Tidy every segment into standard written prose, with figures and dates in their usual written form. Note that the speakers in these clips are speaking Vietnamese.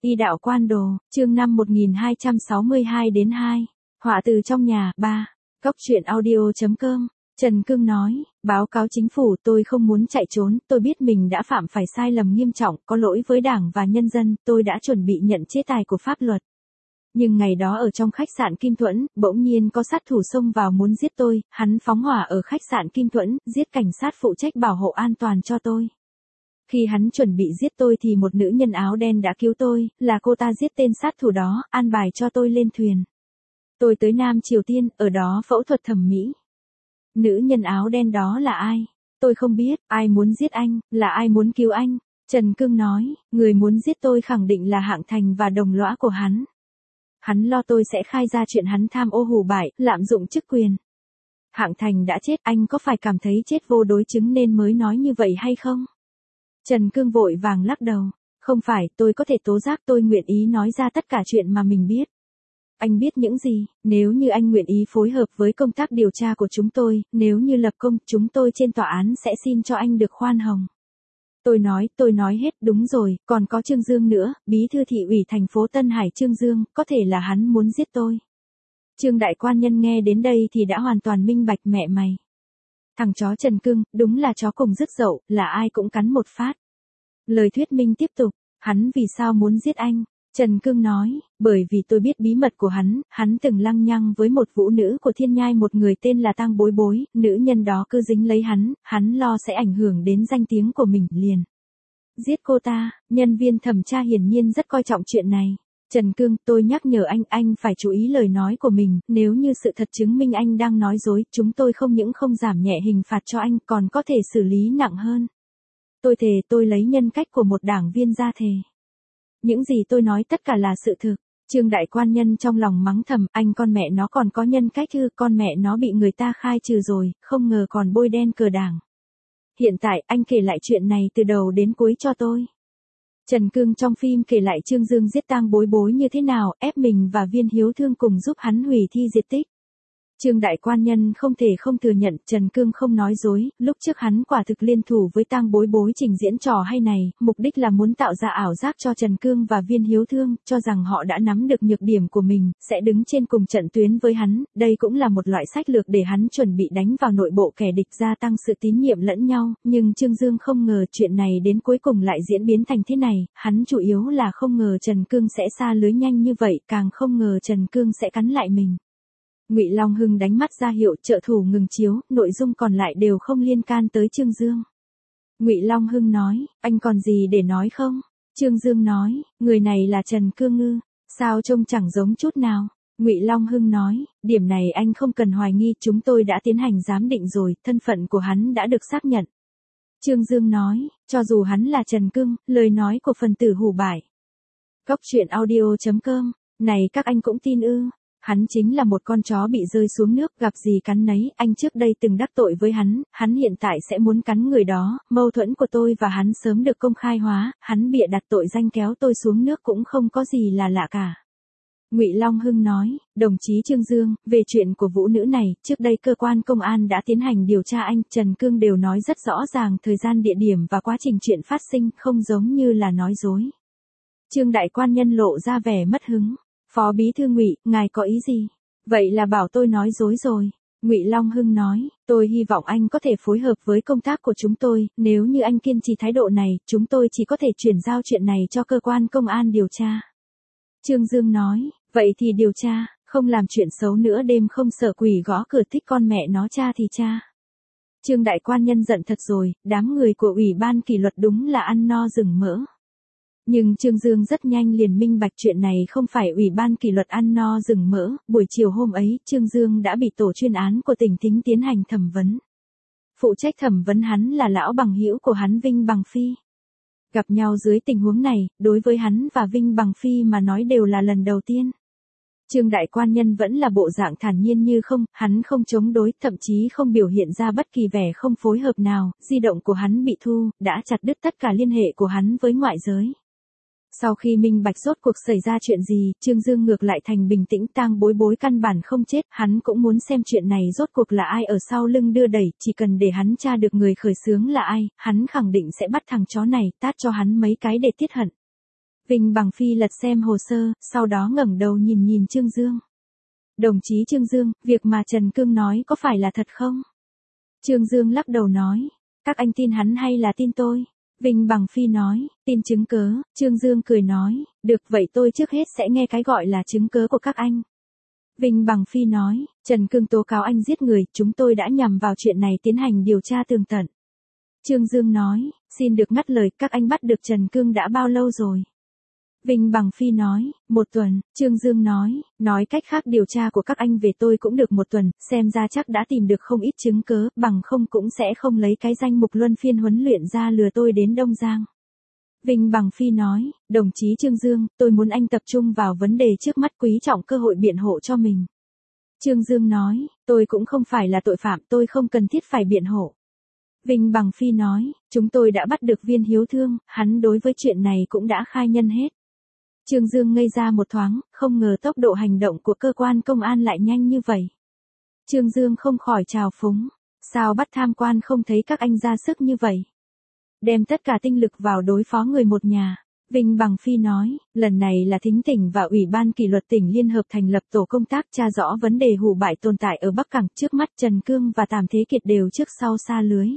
Y đạo quan đồ, chương 5 1262-2. Họa từ trong nhà, 3. Cóc truyện audio.com. Trần Cương nói, báo cáo chính phủ, tôi không muốn chạy trốn, tôi biết mình đã phạm phải sai lầm nghiêm trọng, có lỗi với Đảng và nhân dân, tôi đã chuẩn bị nhận chế tài của pháp luật. Nhưng ngày đó ở trong khách sạn Kim Thuẫn, bỗng nhiên có sát thủ xông vào muốn giết tôi, hắn phóng hỏa ở khách sạn Kim Thuẫn, giết cảnh sát phụ trách bảo hộ an toàn cho tôi. Khi hắn chuẩn bị giết tôi thì một nữ nhân áo đen đã cứu tôi, là cô ta giết tên sát thủ đó, an bài cho tôi lên thuyền. Tôi tới Nam Triều Tiên, ở đó phẫu thuật thẩm mỹ. Nữ nhân áo đen đó là ai? Tôi không biết, ai muốn giết anh, là ai muốn cứu anh? Trần Cương nói, người muốn giết tôi khẳng định là Hạng Thành và đồng lõa của hắn. Hắn lo tôi sẽ khai ra chuyện hắn tham ô hủ bại, lạm dụng chức quyền. Hạng Thành đã chết, anh có phải cảm thấy chết vô đối chứng nên mới nói như vậy hay không? Trần Cương vội vàng lắc đầu. Không phải, tôi có thể tố giác, tôi nguyện ý nói ra tất cả chuyện mà mình biết. Anh biết những gì? Nếu như anh nguyện ý phối hợp với công tác điều tra của chúng tôi, nếu như lập công, chúng tôi trên tòa án sẽ xin cho anh được khoan hồng. Tôi nói hết, đúng rồi, còn có Trương Dương nữa, bí thư thị ủy thành phố Tân Hải Trương Dương, có thể là hắn muốn giết tôi. Trương đại quan nhân nghe đến đây thì đã hoàn toàn minh bạch, mẹ mày. Thằng chó Trần Cương, đúng là chó cùng rứt dậu, là ai cũng cắn một phát. Lời thuyết minh tiếp tục, hắn vì sao muốn giết anh? Trần Cương nói, bởi vì tôi biết bí mật của hắn từng lăng nhăng với một vũ nữ của Thiên Nhai, một người tên là Tang Bối Bối, nữ nhân đó cứ dính lấy hắn lo sẽ ảnh hưởng đến danh tiếng của mình, liền giết cô ta. Nhân viên thẩm tra hiển nhiên rất coi trọng chuyện này. Trần Cương, tôi nhắc nhở anh phải chú ý lời nói của mình, nếu như sự thật chứng minh anh đang nói dối, chúng tôi không những không giảm nhẹ hình phạt cho anh, còn có thể xử lý nặng hơn. Tôi thề tôi lấy nhân cách của một đảng viên ra thề. Những gì tôi nói tất cả là sự thực. Trương đại quan nhân trong lòng mắng thầm, anh con mẹ nó còn có nhân cách ư? Con mẹ nó bị người ta khai trừ rồi, không ngờ còn bôi đen cờ đảng. Hiện tại anh kể lại chuyện này từ đầu đến cuối cho tôi. Trần Cương trong phim kể lại Trương Dương giết Tang Bối Bối như thế nào, ép mình và Viên Hiếu Thương cùng giúp hắn hủy thi diệt tích. Trương đại quan nhân không thể không thừa nhận, Trần Cương không nói dối, lúc trước hắn quả thực liên thủ với Tang Bối Bối trình diễn trò hay này, mục đích là muốn tạo ra ảo giác cho Trần Cương và Viên Hiếu Thương, cho rằng họ đã nắm được nhược điểm của mình, sẽ đứng trên cùng trận tuyến với hắn, đây cũng là một loại sách lược để hắn chuẩn bị đánh vào nội bộ kẻ địch, gia tăng sự tín nhiệm lẫn nhau, nhưng Trương Dương không ngờ chuyện này đến cuối cùng lại diễn biến thành thế này, hắn chủ yếu là không ngờ Trần Cương sẽ sa lưới nhanh như vậy, càng không ngờ Trần Cương sẽ cắn lại mình. Ngụy Long Hưng đánh mắt ra hiệu trợ thủ ngừng chiếu, nội dung còn lại đều không liên can tới Trương Dương. Ngụy Long Hưng nói, anh còn gì để nói không? Trương Dương nói, người này là Trần Cương ư? Sao trông chẳng giống chút nào? Ngụy Long Hưng nói, điểm này anh không cần hoài nghi, chúng tôi đã tiến hành giám định rồi, thân phận của hắn đã được xác nhận. Trương Dương nói, cho dù hắn là Trần Cương, lời nói của phần tử hủ bại. Cóc truyện audio.com, này các anh cũng tin ư? Hắn chính là một con chó bị rơi xuống nước, gặp gì cắn nấy, anh trước đây từng đắc tội với hắn hiện tại sẽ muốn cắn người đó, mâu thuẫn của tôi và hắn sớm được công khai hóa, hắn bịa đặt tội danh kéo tôi xuống nước cũng không có gì là lạ cả. Ngụy Long Hưng nói, đồng chí Trương Dương, về chuyện của vũ nữ này, trước đây cơ quan công an đã tiến hành điều tra, anh, Trần Cương đều nói rất rõ ràng thời gian, địa điểm và quá trình chuyện phát sinh, không giống như là nói dối. Trương đại quan nhân lộ ra vẻ mất hứng. Phó bí thư Ngụy, ngài có ý gì? Vậy là bảo tôi nói dối rồi. Ngụy Long Hưng nói, tôi hy vọng anh có thể phối hợp với công tác của chúng tôi, nếu như anh kiên trì thái độ này, chúng tôi chỉ có thể chuyển giao chuyện này cho cơ quan công an điều tra. Trương Dương nói, vậy thì điều tra, không làm chuyện xấu nữa, đêm không sợ quỷ gõ cửa, thích con mẹ nó cha thì cha. Trương đại quan nhân giận thật rồi, đám người của Ủy ban kỷ luật đúng là ăn no rừng mỡ. Nhưng Trương Dương rất nhanh liền minh bạch chuyện này không phải Ủy ban kỷ luật ăn no rừng mỡ, buổi chiều hôm ấy, Trương Dương đã bị tổ chuyên án của tỉnh Thính tiến hành thẩm vấn. Phụ trách thẩm vấn hắn là lão bằng hữu của hắn Vinh Bằng Phi. Gặp nhau dưới tình huống này, đối với hắn và Vinh Bằng Phi mà nói đều là lần đầu tiên. Trương đại quan nhân vẫn là bộ dạng thản nhiên như không, hắn không chống đối, thậm chí không biểu hiện ra bất kỳ vẻ không phối hợp nào, di động của hắn bị thu, đã chặt đứt tất cả liên hệ của hắn với ngoại giới. Sau khi minh bạch rốt cuộc xảy ra chuyện gì, Trương Dương ngược lại thành bình tĩnh, Tang Bối Bối căn bản không chết, hắn cũng muốn xem chuyện này rốt cuộc là ai ở sau lưng đưa đẩy, chỉ cần để hắn tra được người khởi xướng là ai, hắn khẳng định sẽ bắt thằng chó này, tát cho hắn mấy cái để tiết hận. Vinh Bằng Phi lật xem hồ sơ, sau đó ngẩng đầu nhìn Trương Dương. Đồng chí Trương Dương, việc mà Trần Cương nói có phải là thật không? Trương Dương lắc đầu nói, các anh tin hắn hay là tin tôi? Vinh Bằng Phi nói, tin chứng cớ. Trương Dương cười nói, được vậy tôi trước hết sẽ nghe cái gọi là chứng cớ của các anh. Vinh Bằng Phi nói, Trần Cương tố cáo anh giết người, chúng tôi đã nhằm vào chuyện này tiến hành điều tra tường tận. Trương Dương nói, xin được ngắt lời, các anh bắt được Trần Cương đã bao lâu rồi? Vinh Bằng Phi nói, 1 tuần. Trương Dương nói cách khác điều tra của các anh về tôi cũng được 1 tuần, xem ra chắc đã tìm được không ít chứng cớ, bằng không cũng sẽ không lấy cái danh mục luân phiên huấn luyện ra lừa tôi đến Đông Giang. Vinh Bằng Phi nói, đồng chí Trương Dương, tôi muốn anh tập trung vào vấn đề trước mắt, quý trọng cơ hội biện hộ cho mình. Trương Dương nói, tôi cũng không phải là tội phạm, tôi không cần thiết phải biện hộ. Vinh Bằng Phi nói, chúng tôi đã bắt được Viên Hiếu Thương, hắn đối với chuyện này cũng đã khai nhân hết. Trương Dương ngây ra một thoáng, không ngờ tốc độ hành động của cơ quan công an lại nhanh như vậy. Trương Dương không khỏi trào phúng, sao bắt tham quan không thấy các anh ra sức như vậy? Đem tất cả tinh lực vào đối phó người một nhà. Vinh Bằng Phi nói, lần này là Thính tỉnh và Ủy ban kỷ luật tỉnh liên hợp thành lập tổ công tác tra rõ vấn đề hủ bại tồn tại ở Bắc Cảng, trước mắt Trần Cương và Tàm Thế Kiệt đều trước sau sa lưới.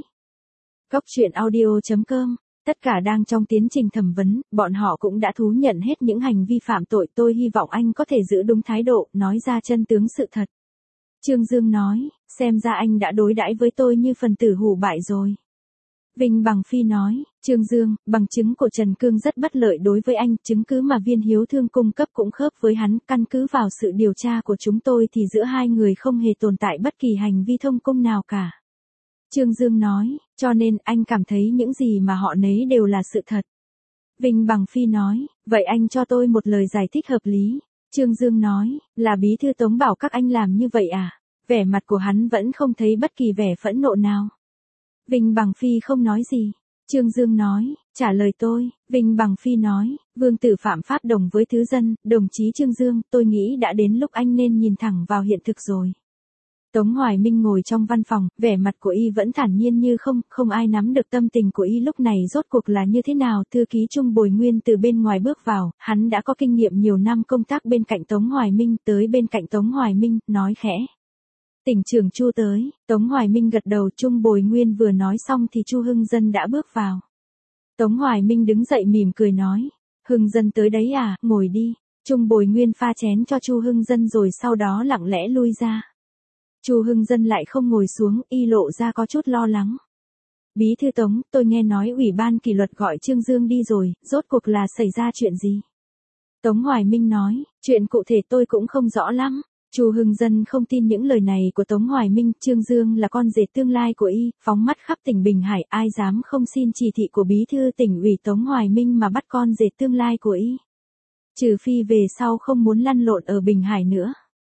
Cốc truyện audio.com. Tất cả đang trong tiến trình thẩm vấn, bọn họ cũng đã thú nhận hết những hành vi phạm tội, tôi hy vọng anh có thể giữ đúng thái độ, nói ra chân tướng sự thật. Trương Dương nói, xem ra anh đã đối đãi với tôi như phần tử hủ bại rồi. Vinh Bằng Phi nói, Trương Dương, bằng chứng của Trần Cương rất bất lợi đối với anh, chứng cứ mà Viên Hiếu Thương cung cấp cũng khớp với hắn, căn cứ vào sự điều tra của chúng tôi thì giữa hai người không hề tồn tại bất kỳ hành vi thông cung nào cả. Trương Dương nói, cho nên anh cảm thấy những gì mà họ nấy đều là sự thật. Vinh Bằng Phi nói, vậy anh cho tôi một lời giải thích hợp lý. Trương Dương nói, là bí thư Tống bảo các anh làm như vậy à? Vẻ mặt của hắn vẫn không thấy bất kỳ vẻ phẫn nộ nào. Vinh Bằng Phi không nói gì. Trương Dương nói, trả lời tôi. Vinh Bằng Phi nói, vương tử phạm pháp đồng với thứ dân, đồng chí Trương Dương, tôi nghĩ đã đến lúc anh nên nhìn thẳng vào hiện thực rồi. Tống Hoài Minh ngồi trong văn phòng, vẻ mặt của y vẫn thản nhiên như không ai nắm được tâm tình của y lúc này rốt cuộc là như thế nào. Thư ký Trung Bồi Nguyên từ bên ngoài bước vào, hắn đã có kinh nghiệm nhiều năm công tác bên cạnh Tống Hoài Minh, tới bên cạnh Tống Hoài Minh, nói khẽ. Tỉnh trưởng Chu tới. Tống Hoài Minh gật đầu. Trung Bồi Nguyên vừa nói xong thì Chu Hưng Dân đã bước vào. Tống Hoài Minh đứng dậy mỉm cười nói, Hưng Dân tới đấy à, ngồi đi. Trung Bồi Nguyên pha chén cho Chu Hưng Dân rồi sau đó lặng lẽ lui ra. Chu Hưng Dân lại không ngồi xuống, y lộ ra có chút lo lắng. Bí thư Tống, tôi nghe nói Ủy ban kỷ luật gọi Trương Dương đi rồi, rốt cuộc là xảy ra chuyện gì? Tống Hoài Minh nói, chuyện cụ thể tôi cũng không rõ lắm. Chu Hưng Dân không tin những lời này của Tống Hoài Minh, Trương Dương là con rể tương lai của y, phóng mắt khắp tỉnh Bình Hải, ai dám không xin chỉ thị của bí thư tỉnh ủy Tống Hoài Minh mà bắt con rể tương lai của y. Trừ phi về sau không muốn lăn lộn ở Bình Hải nữa.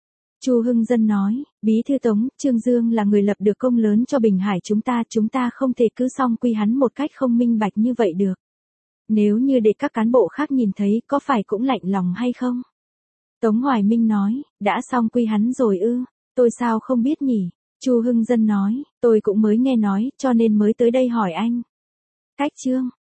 Chu Hưng Dân nói, bí thư Tống, Trương Dương là người lập được công lớn cho Bình Hải chúng ta không thể cứ song quy hắn một cách không minh bạch như vậy được. Nếu như để các cán bộ khác nhìn thấy có phải cũng lạnh lòng hay không? Tống Hoài Minh nói, đã song quy hắn rồi ư, tôi sao không biết nhỉ? Chu Hưng Dân nói, tôi cũng mới nghe nói, cho nên mới tới đây hỏi anh. Cách Trương